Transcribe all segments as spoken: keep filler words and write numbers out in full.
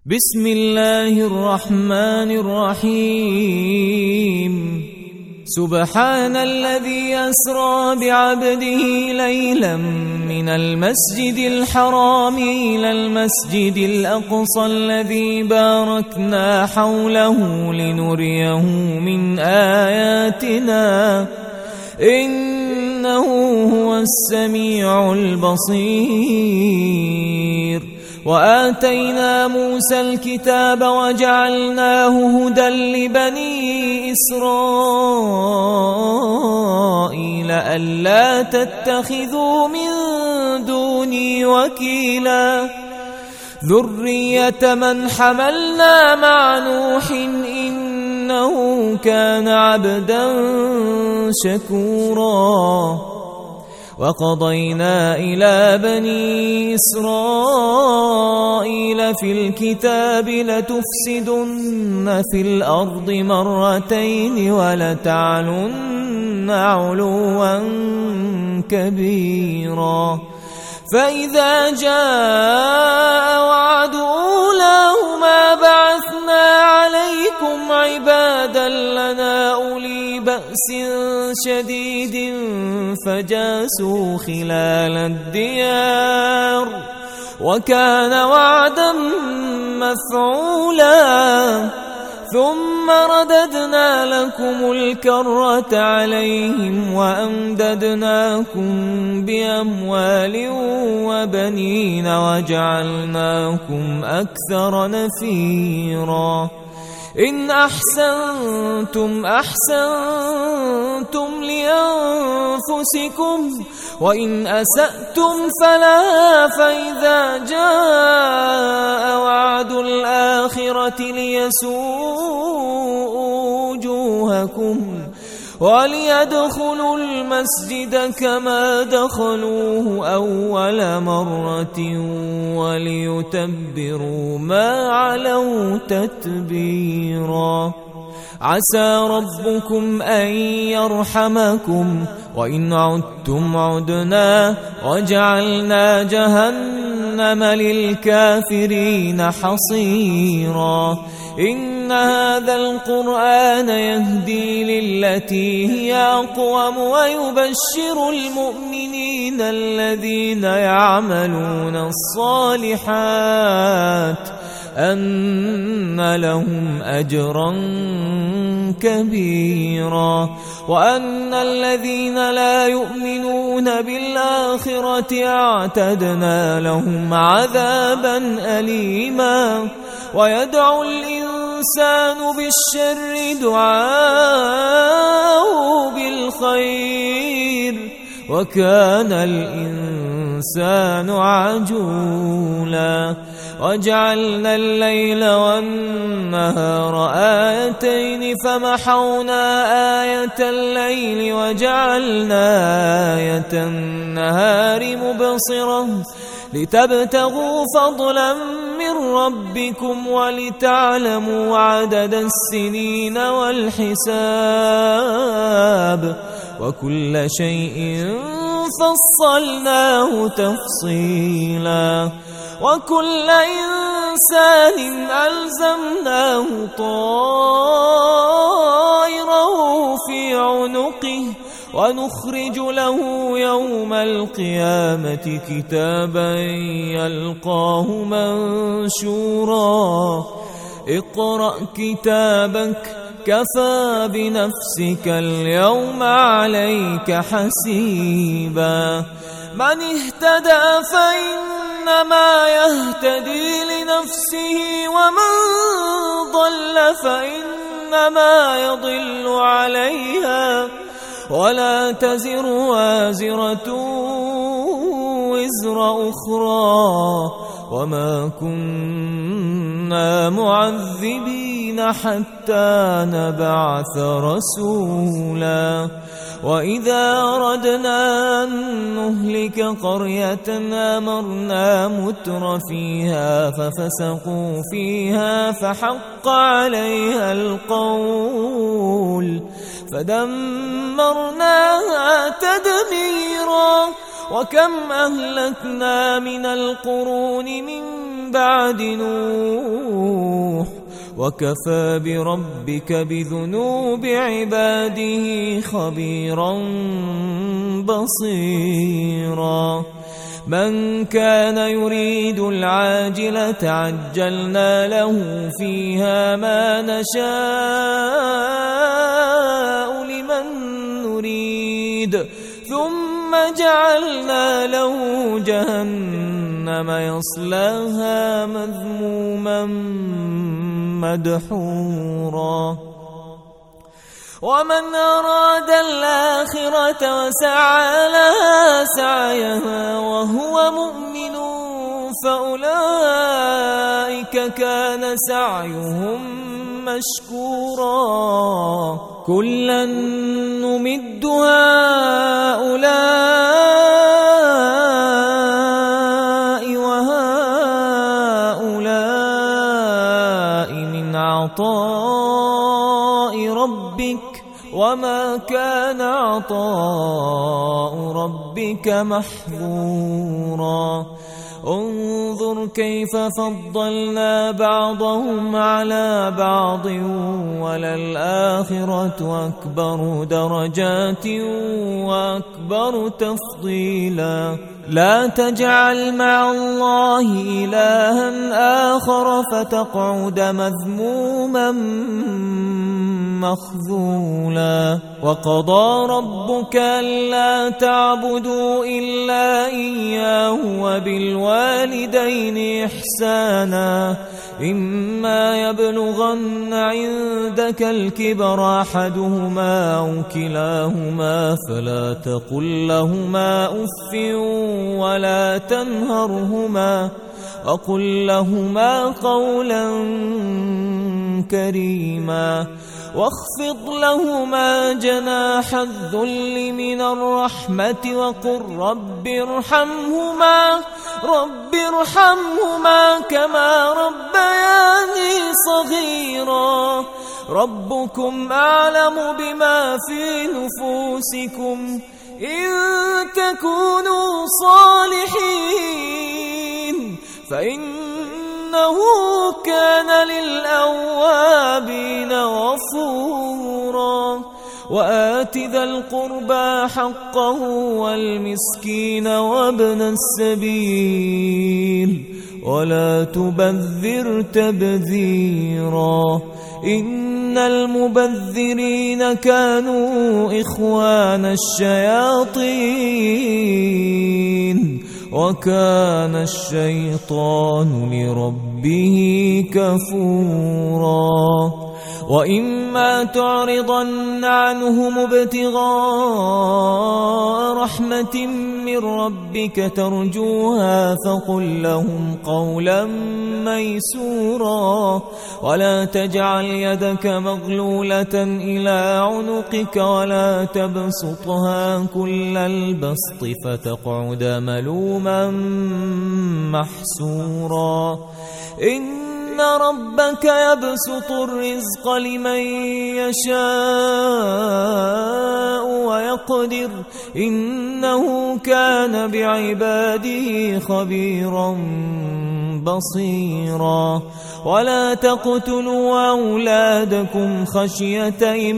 بسم الله الرحمن الرحيم سبحان الذي أسرى بعبده ليلا من المسجد الحرام إلى المسجد الأقصى الذي باركنا حوله لنريه من آياتنا إنه هو السميع البصير. وآتينا موسى الكتاب وجعلناه هدى لبني إسرائيل ألا تتخذوا من دوني وكيلا ذرية من حملنا مع نوح إنه كان عبدا شكورا. وقضينا إلى بني إسرائيل في الكتاب لتفسدن في الأرض مرتين ولتعلن علوا كبيرا. فإذا جاء وعد أولاهما بعثنا عليكم عبادا لنا أولي بأس شديد فجاسوا خلال الديار وكان وعدا مفعولا. ثم رددنا لكم الكرة عليهم وأمددناكم بأموال وبنين وجعلناكم أكثر نفيرا. إن أحسنتم أحسنتم لأنفسكم وإن أسأتم فلا. فإذا جاء وعد الآخرة ليسوءوا وجوهكم وليدخلوا المسجد كما دخلوه أول مرة وليتبروا ما علوا تتبيرا. عسى ربكم أن يرحمكم وإن عدتم عدنا وجعلنا جهنم للكافرين حصيرا. إن هذا القرآن يهدي للتي هي أقوم ويبشر المؤمنين الذين يعملون الصالحات أن لهم أجرا كبيرا وأن الذين لا يؤمنون بالآخرة أعتدنا لهم عذابا أليما. ويدعو الإنسان بالشر دعاءه بالخير وكان الإنسان عجولا. وجعلنا الليل والنهار آيتين فمحونا آية الليل وجعلنا آية النهار مبصرة لتبتغوا فضلا من ربكم ولتعلموا عدد السنين والحساب وكل شيء فصلناه تفصيلا. وكل إنسان ألزمناه طائره في عنقه ونخرج له يوم القيامة كتابا يلقاه منشورا. اقرأ كتابك كفى بنفسك اليوم عليك حسيبا. من اهتدى فإنما يهتدي لنفسه ومن ضل فإنما يضل عليها ولا تزر وازرة وزر أخرى وما كنا معذبين حتى نبعث رسولا. وإذا أردنا أن نهلك قرية أمرنا متر فيها ففسقوا فيها فحق عليها القول فدمرناها تدميرا. وكم أهلكنا من القرون من بعد نوح وكفى بربك بذنوب عباده خبيرا بصيرا من كان يريد العاجلة عجلنا له فيها ما نشاء لمن نريد ثم جعلنا له جهنم يصلاها مذموما مدحورا ومن أراد الآخرة وسعى لها سعيها وهو مؤمن فأولئك كان سعيهم مشكورا كلا نمد هؤلاء وهؤلاء من عطاء ربك وما كان عطاء ربك محظورا انظر كيف فضلنا بعضهم على بعض وللآخرة أكبر درجات وأكبر تفضيلا لا تجعل مع الله إلها آخر فتقعد مذموما مخذولا وقضى ربك ألا تعبدوا إلا إياه وبالوالدين إحسانا إما يبلغن عندك الكبر أحدهما أو كلاهما فلا تقل لهما أف ولا تنهرهما وقل لهما قولا كريما واخفض لهما جناح الذل من الرحمة وقل رب ارحمهما رب ارحمهما كما ربياني صغيرا ربكم أعلم بما في نفوسكم إن تكونوا صالحين فإنه كان للأوابين غفورا وآت ذا القربى حقه والمسكين وابن السبيل ولا تبذر تبذيرا إن المبذرين كانوا إخوان الشياطين وكان الشيطان لربه كفورا وإما تعرضن عنهم ابتغاء رحمة من ربك ترجوها فقل لهم قولا ميسورا ولا تجعل يدك مغلولة إلى عنقك ولا تبسطها كل البسط فتقعد ملوما محسورا إن ربك يبسط الرزق لمن يشاء ويقدر إنه كان بعباده خبيرا بصيرا ولا تقتلوا أولادكم خشية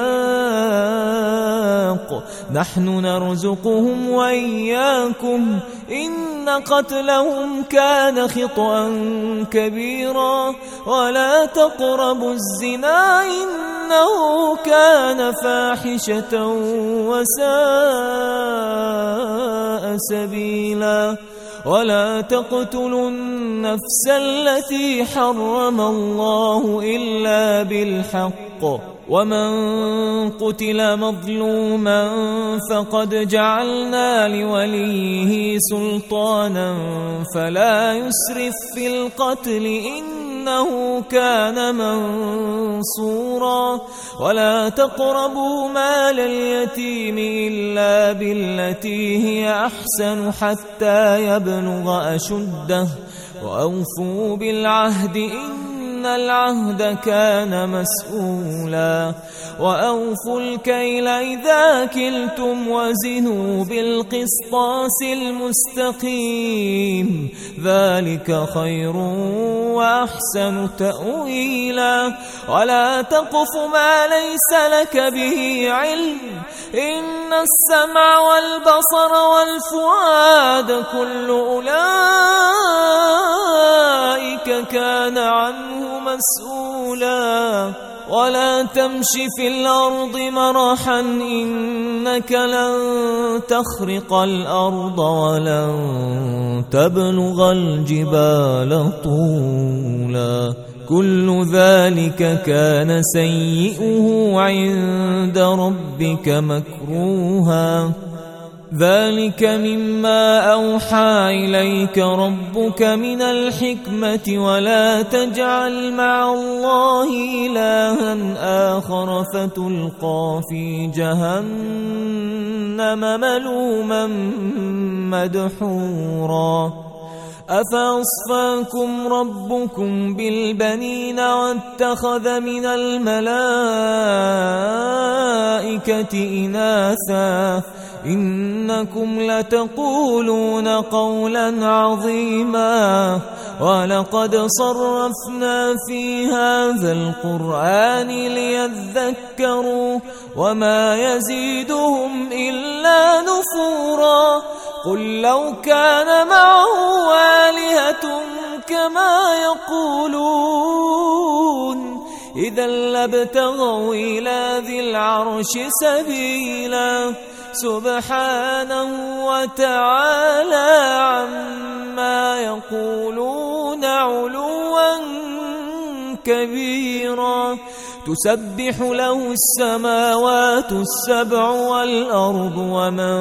إملاق نحن نرزقهم وإياكم إن قتلهم كان خطأ كبيرا ولا تقربوا الزنا إنه كان فاحشة وساء سبيلا ولا تقتلوا النفس التي حرم الله إلا بالحق ومن قتل مظلوما فقد جعلنا لوليه سلطانا فلا يسرف في القتل إنه كان منصورا ولا تقربوا مال اليتيم إلا بالتي هي أحسن حتى يبلغ أشده وأوفوا بالعهد إن إن العهد كان مسؤولا وأوفوا الكيل إذا كلتم وزنوا بالقسطاس المستقيم ذلك خير وأحسن تأويلا ولا تقف ما ليس لك به علم إن السمع والبصر والفؤاد كل أولئك كان عنه مسؤولا ولا تمش في الأرض مرحا إنك لن تخرق الأرض ولن تبلغ الجبال طولا كل ذلك كان سيئه عند ربك مكروها ذلك مما أوحى إليك ربك من الحكمة ولا تجعل مع الله إلها آخر فتلقى في جهنم ملوما مدحورا أفأصفاكم ربكم بالبنين واتخذ من الملائكة إناثا إنكم لتقولون قولا عظيما ولقد صرفنا في هذا القرآن ليذكروا وما يزيدهم إلا نفورا قل لو كان معه آلهة كما يقولون إذا لابتغوا إلى ذي العرش سبيلا سبحانه وتعالى عما يقولون علوا كبيرا تسبح له السماوات السبع والأرض ومن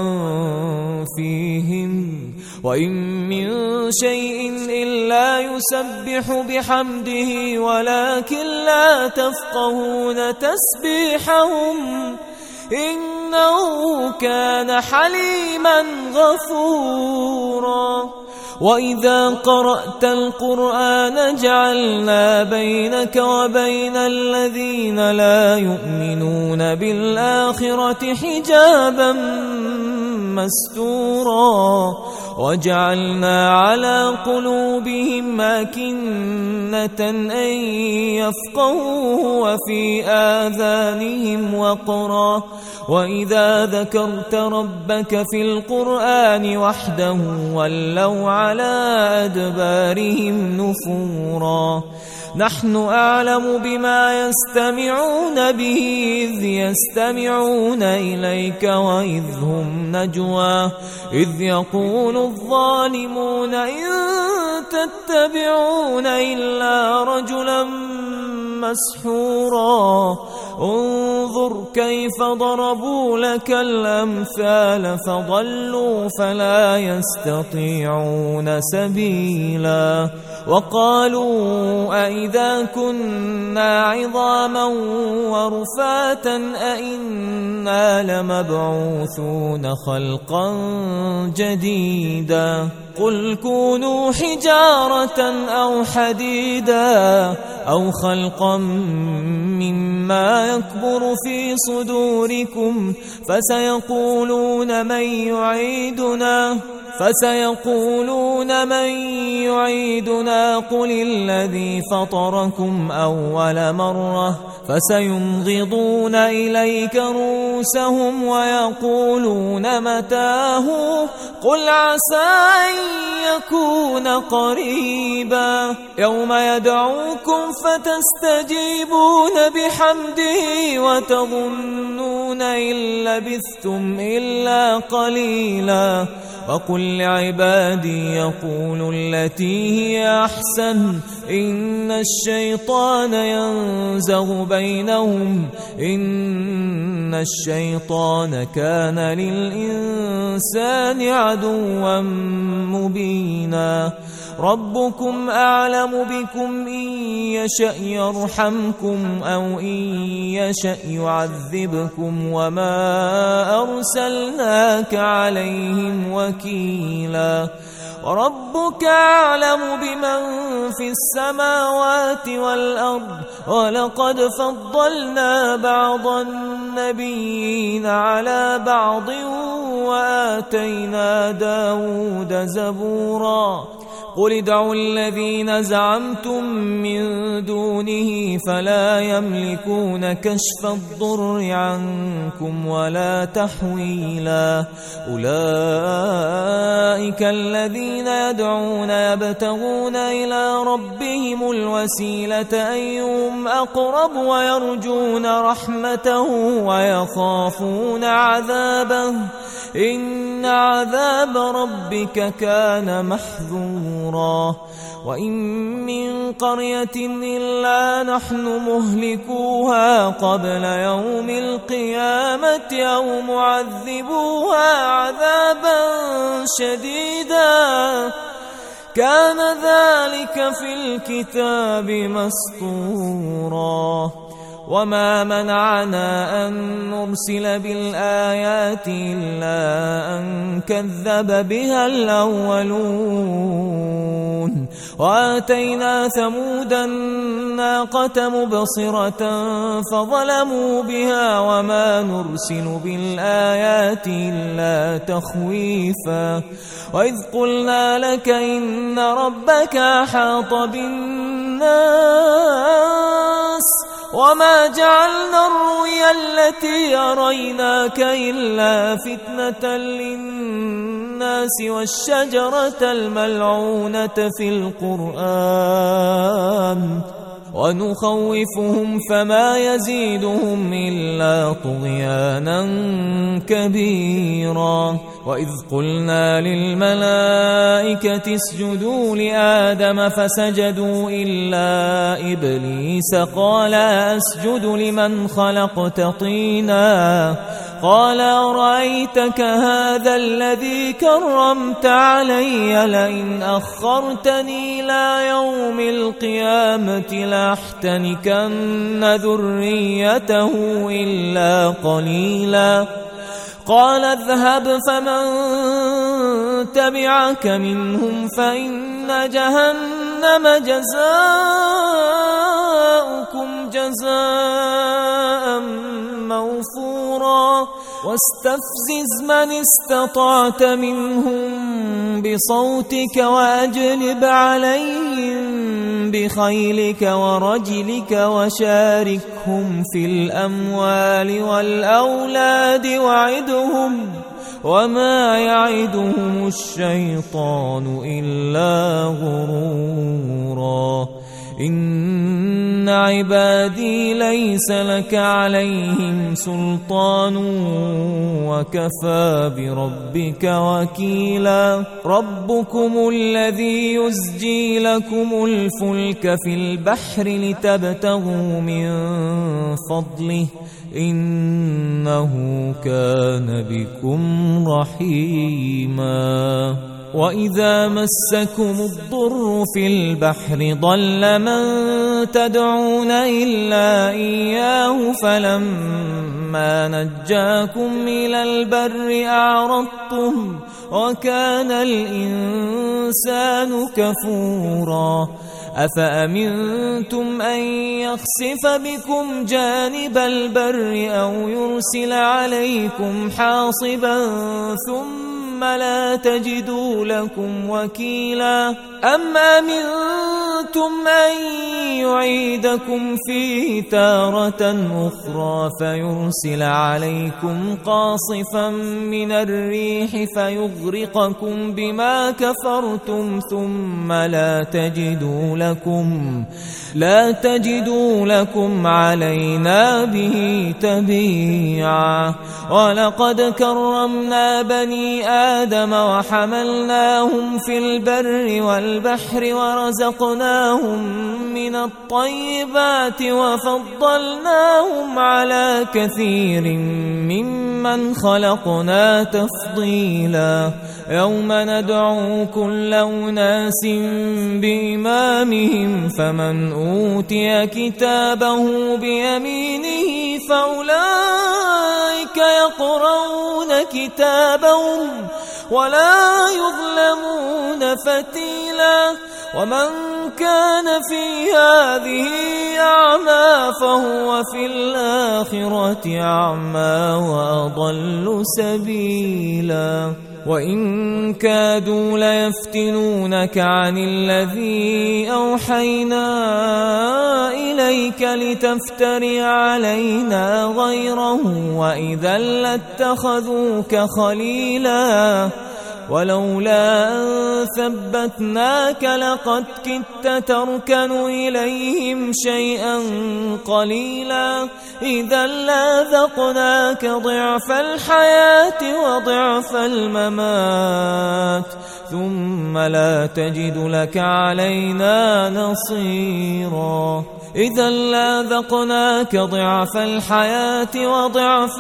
فيهن وإن من شيء إلا يسبح بحمده ولكن لا تفقهون تسبيحهم إنه كان حليما غفورا وإذا قرأت القرآن جعلنا بينك وبين الذين لا يؤمنون بالآخرة حجابا مستورا وجعلنا على قلوبهم أكنة أن يفقهوه وفي آذانهم وقرا وإذا ذكرت ربك في القرآن وحده ولوا على أدبارهم نفورا نحن أعلم بما يستمعون به إذ يستمعون إليك وإذ هم نجوى إذ يقول الظالمون إن تتبعون إلا رجلا مسحورا انظر كيف ضربوا لك الأمثال فضلوا فلا يستطيعون سبيلا وقالوا أئذا كنا عظاما ورفاتا أئنا لمبعوثون خلقا جديدا قل كونوا حجارة أو حديدا أو خلقا مما يكبر في صدوركم فسيقولون من يعيدنا فسيقولون من يعيدنا قل الذي فطركم أول مرة فسينغضون إليك رؤوسهم ويقولون متاه قل عسى أن يكون قريبا يوم يدعوكم فتستجيبون بحمده وتظنون إن لبثتم إلا قليلا وقل لعبادي يقولوا التي هي أحسن إن الشيطان ينزغ بينهم إن الشيطان كان للإنسان عدوا مبينا ربكم أعلم بكم إن يشأ يرحمكم أو إن يشأ يعذبكم وما أرسلناك عليهم وكيلا وربك أعلم بمن في السماوات والأرض ولقد فضلنا بعض النبيين على بعض وآتينا داود زبورا قل ادعوا الذين زعمتم من دونه فلا يملكون كشف الضر عنكم ولا تحويلا أولئك الذين يدعون يبتغون إلى ربهم الوسيلة أيهم أقرب ويرجون رحمته ويخافون عذابه إن عذاب ربك كان محذورا وإن من قرية إلا نحن مهلكوها قبل يوم القيامة أو معذبوها عذابا شديدا كان ذلك في الكتاب مسطورا وما منعنا أن نرسل بالآيات إلا أن كذب بها الأولون وآتينا ثمود الناقة مبصرة فظلموا بها وما نرسل بالآيات إلا تخويفا وإذ قلنا لك إن ربك أحاط بالناس وما جعلنا الرؤيا التي أريناك إلا فتنة للناس والشجرة الملعونة في القرآن ونخوفهم فما يزيدهم إلا طغيانا كبيرا وإذ قلنا للملائكة اسجدوا لآدم فسجدوا إلا إبليس قال أسجد لمن خلقت طينا قال أرأيتك هذا الذي كرمت علي لئن أخرتني إلى يوم القيامة لأحتنكن ذريته إلا قليلا قال اذهب فمن تبعك منهم فإن جهنم جزاؤكم جزاء موفورا واستفزز من استطعت منهم بصوتك وأجلب عليهم بخيلك ورجلك وشاركهم في الأموال والأولاد وعدهم وما يعدهم الشيطان إلا غرورا إن عبادي ليس لك عليهم سلطان وكفى بربك وكيلا ربكم الذي يزجي لكم الفلك في البحر لتبتغوا من فضله إنه كان بكم رحيما وإذا مسكم الضر في البحر ضل من تدعون إلا إياه فلما نجاكم إلى البر أعرضتم وكان الإنسان كفورا أفأمنتم أن يخسف بكم جانب البر أو يرسل عليكم حاصبا ثم ثم لا تجدوا لكم وكيلا أم أمنتم أن يعيدكم فيه تارة أخرى فيرسل عليكم قاصفا من الريح فيغرقكم بما كفرتم ثم لا تجدوا لكم لا تجدوا لكم علينا به تبيعا ولقد كرمنا بني آدم وحملناهم في البر والبحر ورزقناهم من الطيبات وفضلناهم على كثير ممن خلقنا تفضيلا يوم ندعو كل أناس بإمامهم فمن أوتي كتابه بيمينه فأولئك يقرؤون كتابهم ولا يظلمون فتيلا ومن كان في هذه أعمى فهو في الآخرة أعمى وأضل سبيلا وإن كادوا ليفتنونك عن الذي أوحينا إليك لتفتري علينا غيره وإذا لاتخذوك خليلا ولولا أن ثبتناك لقد كدت تركن إليهم شيئا قليلا إذا لاذقناك ضعف الحياة وضعف الممات ثم لا تجد لك علينا نصيرا إذا لاذقناك ضعف الحياة وضعف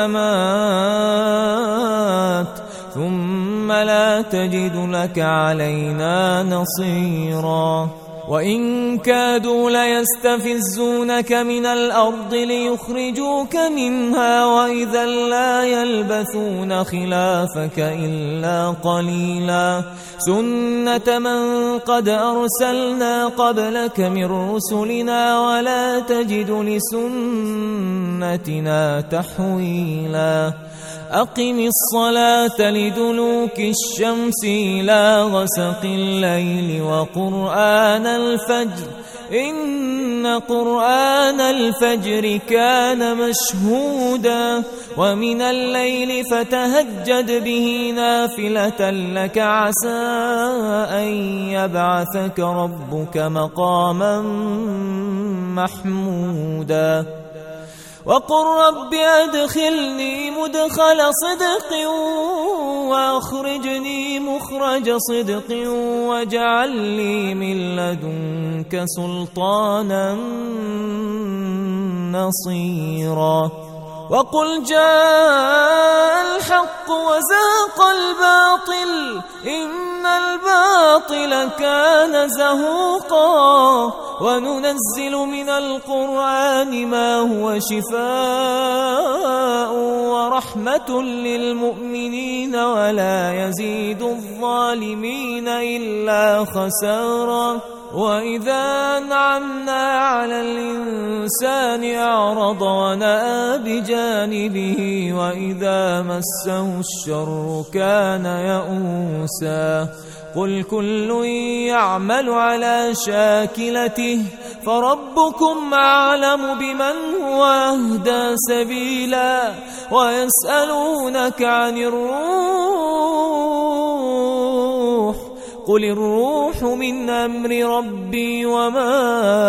الممات ثم لا تجد لك علينا نصيرا وإن كادوا ليستفزونك من الأرض ليخرجوك منها وإذا لا يلبثون خلافك إلا قليلا سنة من قد أرسلنا قبلك من رسلنا ولا تجد لسنتنا تحويلا أقم الصلاة لدلوك الشمس إلى غسق الليل وقرآن الفجر إن قرآن الفجر كان مشهودا ومن الليل فتهجد به نافلة لك عسى أن يبعثك ربك مقاما محمودا وقل رب أدخلني مدخل صدق وأخرجني مخرج صدق واجعل لي من لدنك سلطانا نصيرا وقل جاء الحق وزاق الباطل إن الباطل كان زهوقا وننزل من القرآن ما هو شفاء ورحمة للمؤمنين ولا يزيد الظالمين إلا خسارا وإذا أنعمنا على الإنسان أعرض ونأى بجانبه وإذا مسه الشر كان يئوسا قل كل يعمل على شاكلته فربكم أعلم بمن هو أهدى سبيلا ويسألونك عن الروح قل الروح من أمر ربي وما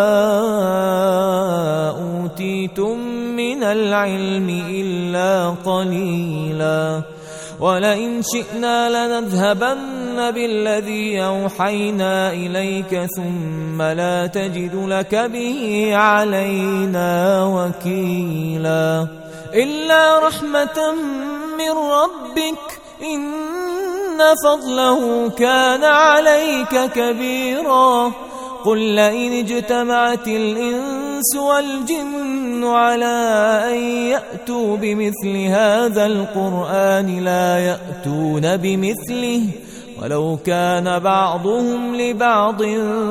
أوتيتم من العلم إلا قليلا ولئن شئنا لنذهبن بالذي أوحينا إليك ثم لا تجد لك به علينا وكيلا إلا رحمة من ربك إن فضله كان عليك كبيرا قل لئن اجتمعت الإنس والجن على أن يأتوا بمثل هذا القرآن لا يأتون بمثله ولو كان بعضهم لبعض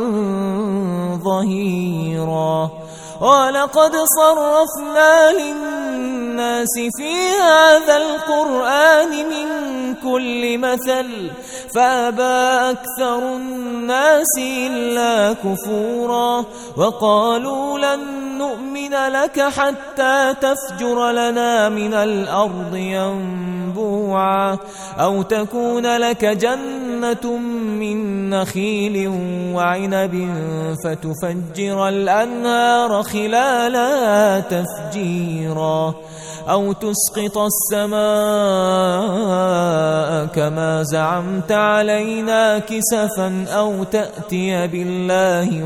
ظهيرا ولقد صرفنا للناس في هذا القرآن من كل مثل فأبى أكثر الناس إلا كفورا وقالوا لن نؤمن لك حتى تفجر لنا من الأرض ينبوعا أو تكون لك جنة من نخيل وعنب فتفجر الأنهار خلالها تفجيرا أو تسقط السماء كما زعمت علينا كسفا أو تأتي بالله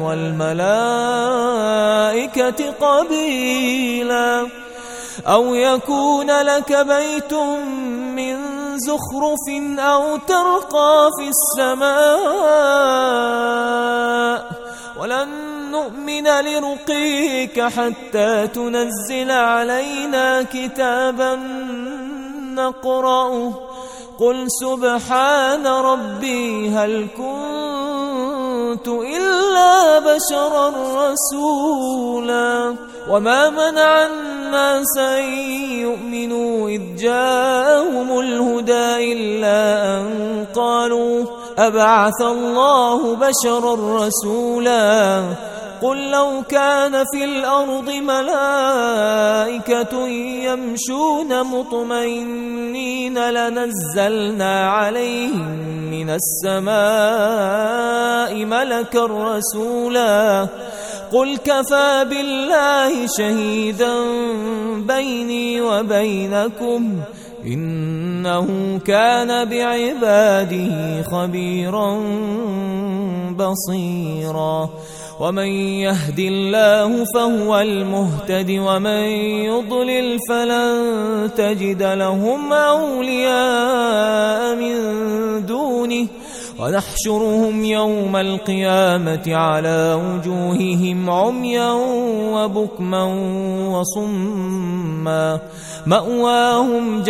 والملائكة قبيلا أو يكون لك بيت من زخرف أو ترقى في السماء ولن نؤمن لرقيك حتى تنزل علينا كتابا نقرأه قل سبحان ربي هل كنت إلا بشرا رسولا وما منع الناس أن يؤمنوا إذ جاءهم الهدى إلا أن قالوا أبعث الله بشرا رسولا قل لو كان في الأرض ملائكة يمشون مطمئنين لنزلنا عليهم من السماء ملكا رسولا قل كفى بالله شهيدا بيني وبينكم إنه كان بعباده خبيرا بصيرا ومن يهد الله فهو المهتد ومن يضلل فلن تجد لهم أولياء من دونه ونحشرهم يوم القيامة على وجوههم عميا وبكما وصما مأواهم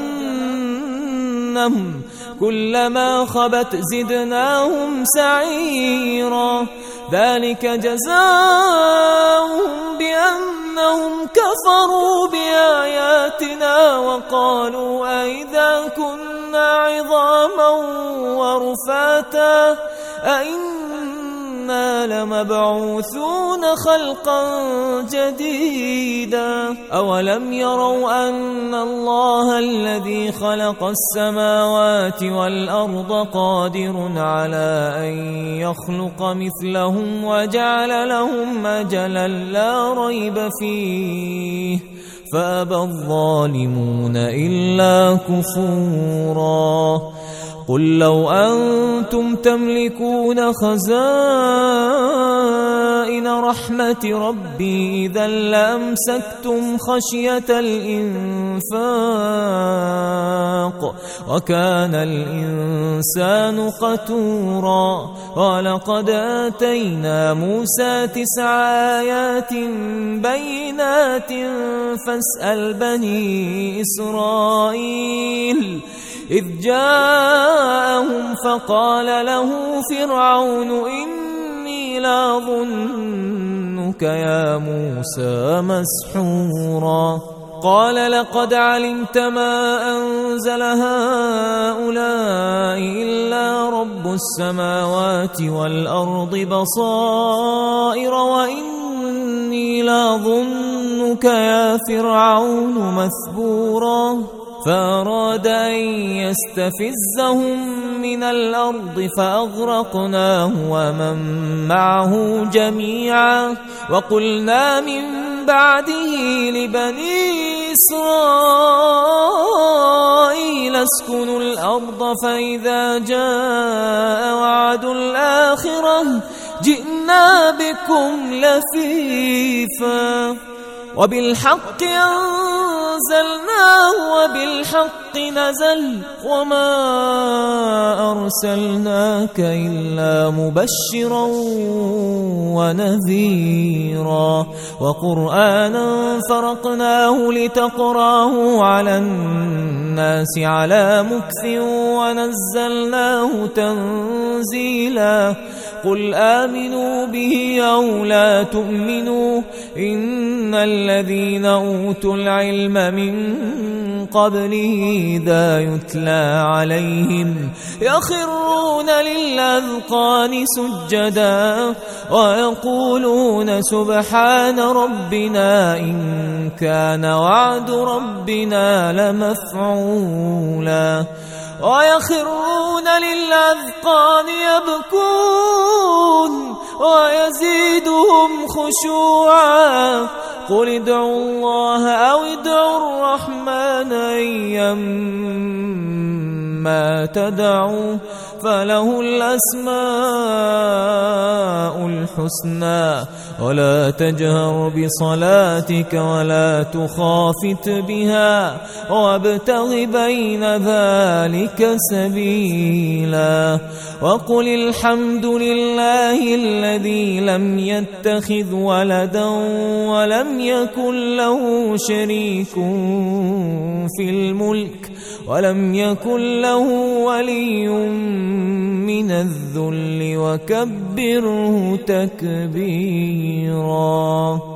جهنم كلما خبت زدناهم سعيرا ذلك جزاؤهم بأنهم كفروا بآياتنا وقالوا أئذا كنا عظاما ورفاتا أئنا لمبعوثون خلقا جديدا أولم يروا أن الله الذي خلق السماوات والأرض قادر على أن يخلق مثلهم وجعل لهم أجلا لا ريب فيه فأبى الظالمون إلا كفورا قل لو أنتم تملكون خزائن رحمة ربي إذا لأمسكتم خشية الإنفاق وكان الإنسان قتورا ولقد آتينا موسى تسع آيات بينات فاسأل بني إسرائيل إذ جاءهم فقال له فرعون إني لأظنك يا موسى مسحورا قال لقد علمت ما أنزل هؤلاء إلا رب السماوات والأرض بصائر وإني لأظنك يا فرعون مثبورا فأراد أن يستفزهم من الأرض فأغرقناه ومن معه جميعا وقلنا من بعده لبني إسرائيل اسكنوا الأرض فإذا جاء وعد الآخرة جئنا بكم لفيفا وبالحق أنزلناه وبالحق نزل وما أرسلناك إلا مبشرا ونذيرا وقرآنا فرقناه لتقراه على الناس على مكث ونزلناه تنزيلا قل آمنوا به أو لا تؤمنوا إن الذين أوتوا العلم من قبله إذا يتلى عليهم يخرون للأذقان سجدا ويقولون سبحان ربنا إن كان وعد ربنا لمفعولا ويخرون للأذقان يبكون ويزيدهم خشوعا قل ادعوا الله أو ادعوا الرحمن أيما تدعوا فله الأسماء الحسنى ولا تجهر بصلاتك ولا تخافت بها وابتغ بين ذلك سبيلا وقل الحمد لله الذي لم يتخذ ولدا ولم يكن له شريك في الملك ولم يكن له ولي من الذل وكبره تكبيرا.